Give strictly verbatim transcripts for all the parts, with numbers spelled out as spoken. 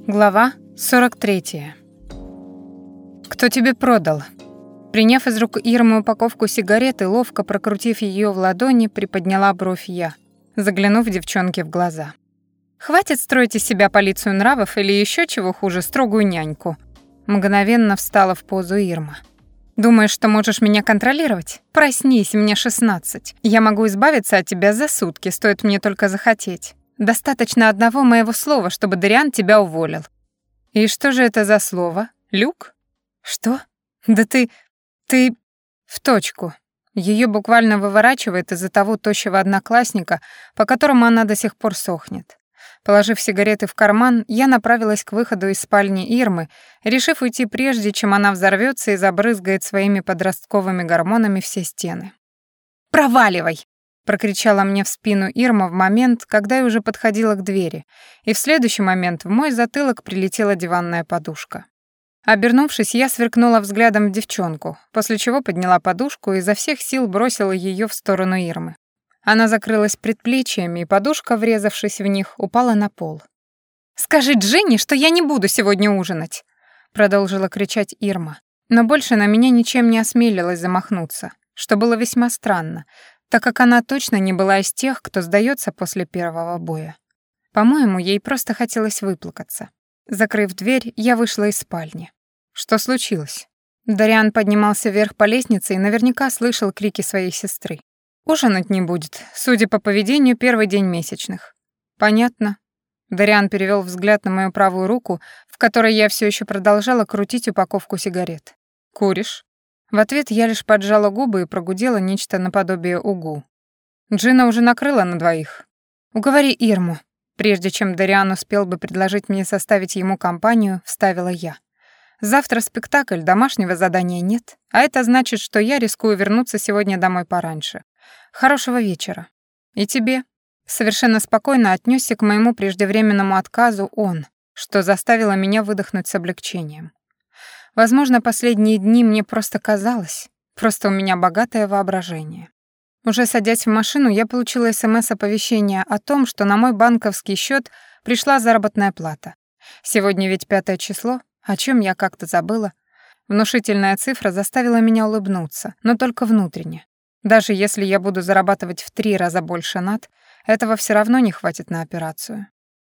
Глава сорок третья. «Кто тебе продал?» Приняв из рук Ирмы упаковку сигарет и ловко прокрутив ее в ладони, приподняла бровь я, заглянув девчонке в глаза. «Хватит строить из себя полицию нравов или еще чего хуже, строгую няньку». Мгновенно встала в позу Ирма. «Думаешь, что можешь меня контролировать? Проснись, мне шестнадцать. Я могу избавиться от тебя за сутки, стоит мне только захотеть. Достаточно одного моего слова, чтобы Дариан тебя уволил». «И что же это за слово? Люк?» «Что? Да ты... ты...» «В точку». Ее буквально выворачивает из-за того тощего одноклассника, по которому она до сих пор сохнет. Положив сигареты в карман, я направилась к выходу из спальни Ирмы, решив уйти прежде, чем она взорвется и забрызгает своими подростковыми гормонами все стены. «Проваливай!» — прокричала мне в спину Ирма в момент, когда я уже подходила к двери, и в следующий момент в мой затылок прилетела диванная подушка. Обернувшись, я сверкнула взглядом в девчонку, после чего подняла подушку и изо всех сил бросила ее в сторону Ирмы. Она закрылась предплечьями, и подушка, врезавшись в них, упала на пол. «Скажи Дженни, что я не буду сегодня ужинать!» — продолжила кричать Ирма. Но больше на меня ничем не осмелилась замахнуться, что было весьма странно, так как она точно не была из тех, кто сдается после первого боя. По-моему, ей просто хотелось выплакаться. Закрыв дверь, я вышла из спальни. Что случилось? Дариан поднимался вверх по лестнице и наверняка слышал крики своей сестры. «Ужинать не будет, судя по поведению, первый день месячных». «Понятно». Дариан перевел взгляд на мою правую руку, в которой я все еще продолжала крутить упаковку сигарет. «Куришь?» В ответ я лишь поджала губы и прогудела нечто наподобие угу. «Джина уже накрыла на двоих. Уговори Ирму». Прежде чем Дариан успел бы предложить мне составить ему компанию, вставила я. «Завтра спектакль, домашнего задания нет, а это значит, что я рискую вернуться сегодня домой пораньше. Хорошего вечера. И тебе». Совершенно спокойно отнесся к моему преждевременному отказу он, что заставило меня выдохнуть с облегчением. Возможно, последние дни мне просто казалось, просто у меня богатое воображение. Уже садясь в машину, я получила СМС-оповещение о том, что на мой банковский счет пришла заработная плата. Сегодня ведь пятое число, о чем я как-то забыла. Внушительная цифра заставила меня улыбнуться, но только внутренне. Даже если я буду зарабатывать в три раза больше над, этого все равно не хватит на операцию.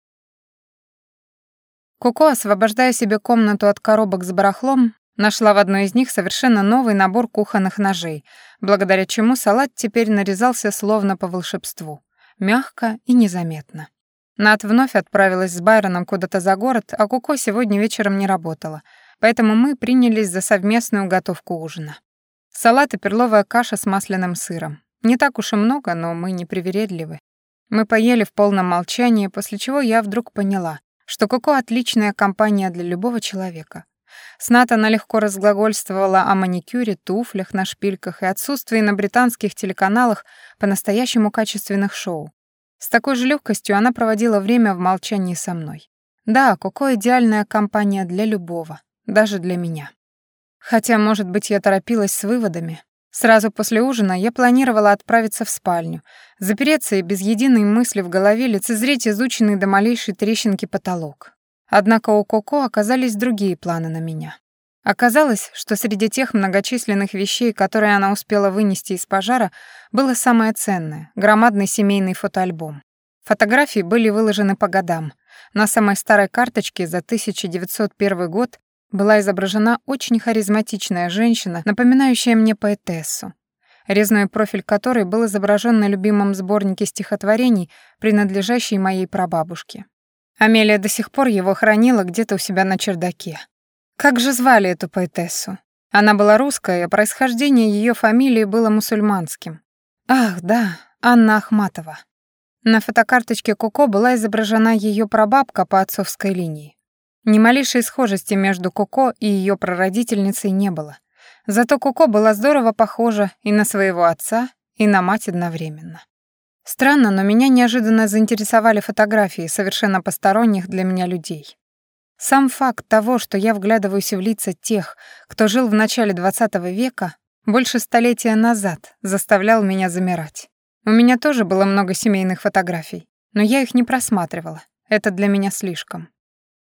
Коко, освобождая себе комнату от коробок с барахлом, нашла в одной из них совершенно новый набор кухонных ножей, благодаря чему салат теперь нарезался словно по волшебству, мягко и незаметно. Над вновь отправилась с Байроном куда-то за город, а Коко сегодня вечером не работала, поэтому мы принялись за совместную готовку ужина. Салат и перловая каша с масляным сыром. Не так уж и много, но мы не привередливы. Мы поели в полном молчании, после чего я вдруг поняла, что Коко — отличная компания для любого человека. С Нат она легко разглагольствовала о маникюре, туфлях на шпильках и отсутствии на британских телеканалах по-настоящему качественных шоу. С такой же легкостью она проводила время в молчании со мной. Да, Коко — идеальная компания для любого, даже для меня. Хотя, может быть, я торопилась с выводами. Сразу после ужина я планировала отправиться в спальню, запереться и без единой мысли в голове лицезреть изученный до малейшей трещинки потолок. Однако у Коко оказались другие планы на меня. Оказалось, что среди тех многочисленных вещей, которые она успела вынести из пожара, было самое ценное — громадный семейный фотоальбом. Фотографии были выложены по годам. На самой старой карточке за тысяча девятьсот первый год была изображена очень харизматичная женщина, напоминающая мне поэтессу, резной профиль которой был изображен на любимом сборнике стихотворений, принадлежащей моей прабабушке. Амелия до сих пор его хранила где-то у себя на чердаке. Как же звали эту поэтессу? Она была русская, а происхождение ее фамилии было мусульманским. Ах, да, Анна Ахматова. На фотокарточке Коко была изображена ее прабабка по отцовской линии. Ни малейшей схожести между Коко и ее прародительницей не было. Зато Коко была здорово похожа и на своего отца, и на мать одновременно. Странно, но меня неожиданно заинтересовали фотографии совершенно посторонних для меня людей. Сам факт того, что я вглядываюсь в лица тех, кто жил в начале двадцатого века, больше столетия назад, заставлял меня замирать. У меня тоже было много семейных фотографий, но я их не просматривала. Это для меня слишком.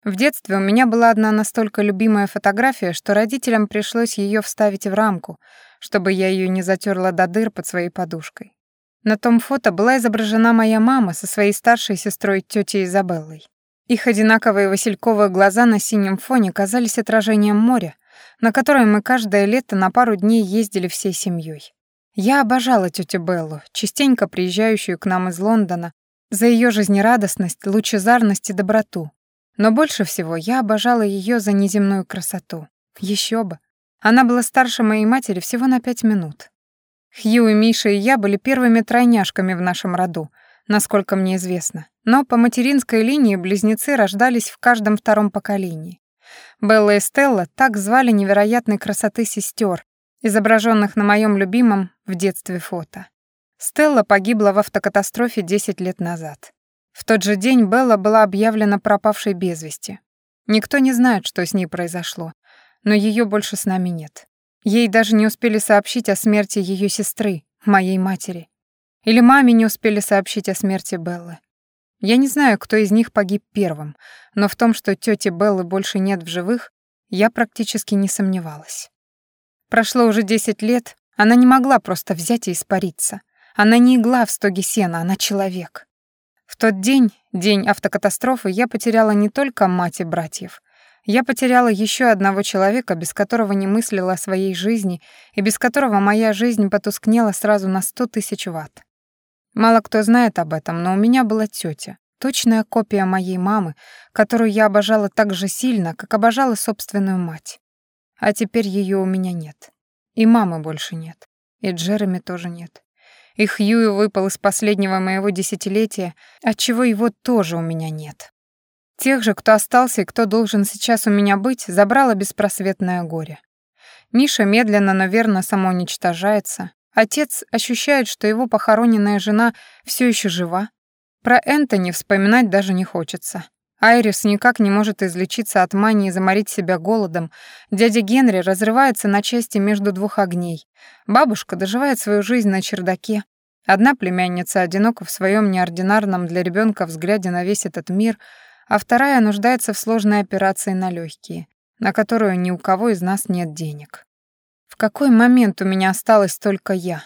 В детстве у меня была одна настолько любимая фотография, что родителям пришлось ее вставить в рамку, чтобы я ее не затерла до дыр под своей подушкой. На том фото была изображена моя мама со своей старшей сестрой тетей Изабеллой. Их одинаковые васильковые глаза на синем фоне казались отражением моря, на которое мы каждое лето на пару дней ездили всей семьей. Я обожала тетю Беллу, частенько приезжающую к нам из Лондона, за ее жизнерадостность, лучезарность и доброту. Но больше всего я обожала ее за неземную красоту. Еще бы. Она была старше моей матери всего на пять минут. Хью и Миша и я были первыми тройняшками в нашем роду, насколько мне известно. Но по материнской линии близнецы рождались в каждом втором поколении. Белла и Стелла так звали невероятной красоты сестер, изображенных на моем любимом в детстве фото. Стелла погибла в автокатастрофе десять лет назад. В тот же день Белла была объявлена пропавшей без вести. Никто не знает, что с ней произошло, но ее больше с нами нет. Ей даже не успели сообщить о смерти ее сестры, моей матери. Или маме не успели сообщить о смерти Беллы. Я не знаю, кто из них погиб первым, но в том, что тети Беллы больше нет в живых, я практически не сомневалась. Прошло уже десять лет, она не могла просто взять и испариться. Она не игла в стоге сена, она человек. В тот день, день автокатастрофы, я потеряла не только мать и братьев. Я потеряла еще одного человека, без которого не мыслила о своей жизни и без которого моя жизнь потускнела сразу на сто тысяч ватт. Мало кто знает об этом, но у меня была тетя, точная копия моей мамы, которую я обожала так же сильно, как обожала собственную мать. А теперь ее у меня нет. И мамы больше нет. И Джереми тоже нет. И Хьюи выпал из последнего моего десятилетия, отчего его тоже у меня нет. Тех же, кто остался и кто должен сейчас у меня быть, забрало беспросветное горе. Миша медленно, но верно самоуничтожается. Отец ощущает, что его похороненная жена все еще жива. Про Энтони вспоминать даже не хочется. Айрис никак не может излечиться от мании заморить себя голодом. Дядя Генри разрывается на части между двух огней. Бабушка доживает свою жизнь на чердаке. Одна племянница одинока в своем неординарном для ребенка взгляде на весь этот мир, а вторая нуждается в сложной операции на легкие, на которую ни у кого из нас нет денег. В какой момент у меня осталась только я?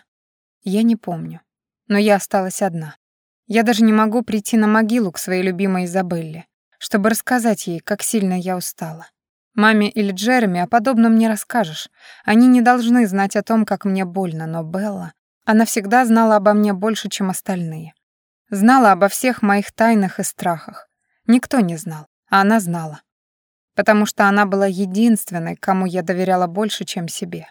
Я не помню. Но я осталась одна. Я даже не могу прийти на могилу к своей любимой Изабелле, чтобы рассказать ей, как сильно я устала. Маме или Джереми о подобном не расскажешь. Они не должны знать о том, как мне больно, но Белла... Она всегда знала обо мне больше, чем остальные. Знала обо всех моих тайнах и страхах. Никто не знал, а она знала. Потому что она была единственной, кому я доверяла больше, чем себе.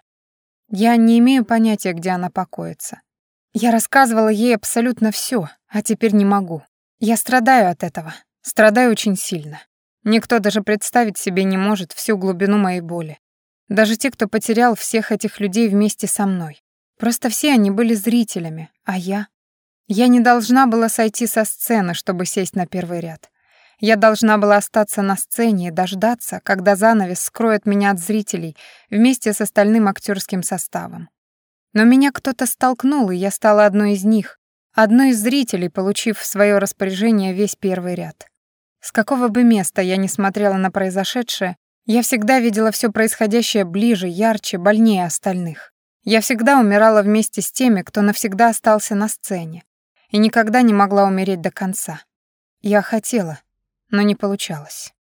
Я не имею понятия, где она покоится. Я рассказывала ей абсолютно всё, а теперь не могу. Я страдаю от этого. Страдаю очень сильно. Никто даже представить себе не может всю глубину моей боли. Даже те, кто потерял всех этих людей вместе со мной. Просто все они были зрителями, а я... Я не должна была сойти со сцены, чтобы сесть на первый ряд. Я должна была остаться на сцене и дождаться, когда занавес скроет меня от зрителей вместе с остальным актерским составом. Но меня кто-то столкнул, и я стала одной из них, одной из зрителей, получив в свое распоряжение весь первый ряд. С какого бы места я ни смотрела на произошедшее, я всегда видела все происходящее ближе, ярче, больнее остальных. Я всегда умирала вместе с теми, кто навсегда остался на сцене, и никогда не могла умереть до конца. Я хотела, но не получалось.